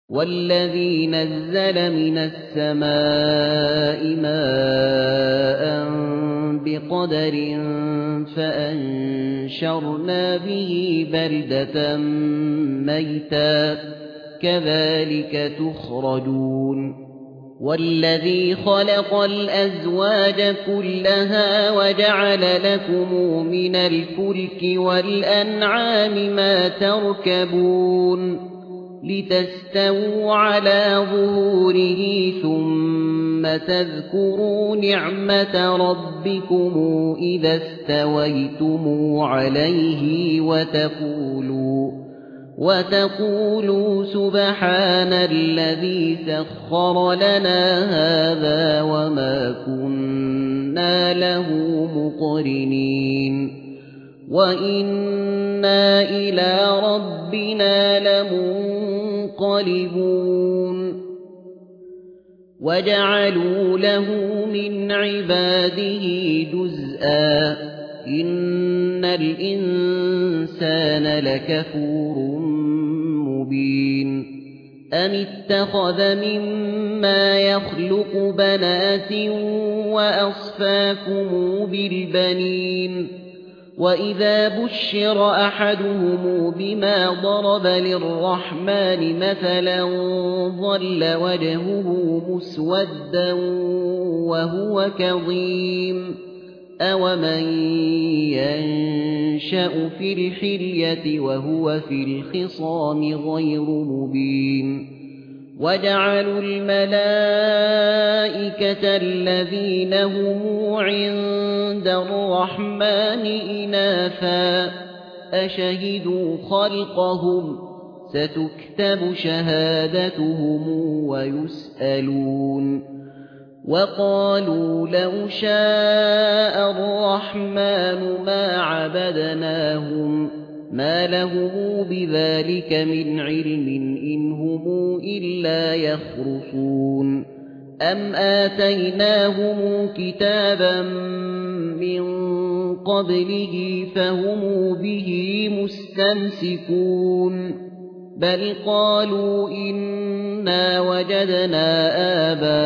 والذي نزل من السماء ماء بقدر فأنشرنا به بلدة ميتا كذلك تخرجون والذي خلق الأزواج كلها وجعل لكم من الفلك والأنعام ما تركبون لتستووا على ظهوره ثم تذكروا نعمة ربكم إذا استويتم عليه وتقولوا سبحان الذي سخر لنا هذا وما كنا له مقرنين وإنا إلى ربنا لمنقلبون وجعلوا له من عباده جزءا إن الإنسان لكفور مبين أم اتخذ مما يخلق بنات وأصفاكم بالبنين وإذا بشر أحدهم بما ضرب للرحمن مثلا ظل وجهه مسودا وهو كظيم أومن ينشأ في الحلية وهو في الخصام غير مبين وجعلوا الملائكة الذين هم عند الرحمن إناثا أشهدوا خلقهم ستكتب شهادتهم ويسألون وقالوا لو شاء الرحمن ما عبدناهم ما لهم بذلك من علم إن هم إلا يخرصون أم آتيناهم كتابا من قبله فهم به مستمسكون بل قالوا إنا وجدنا آباءنا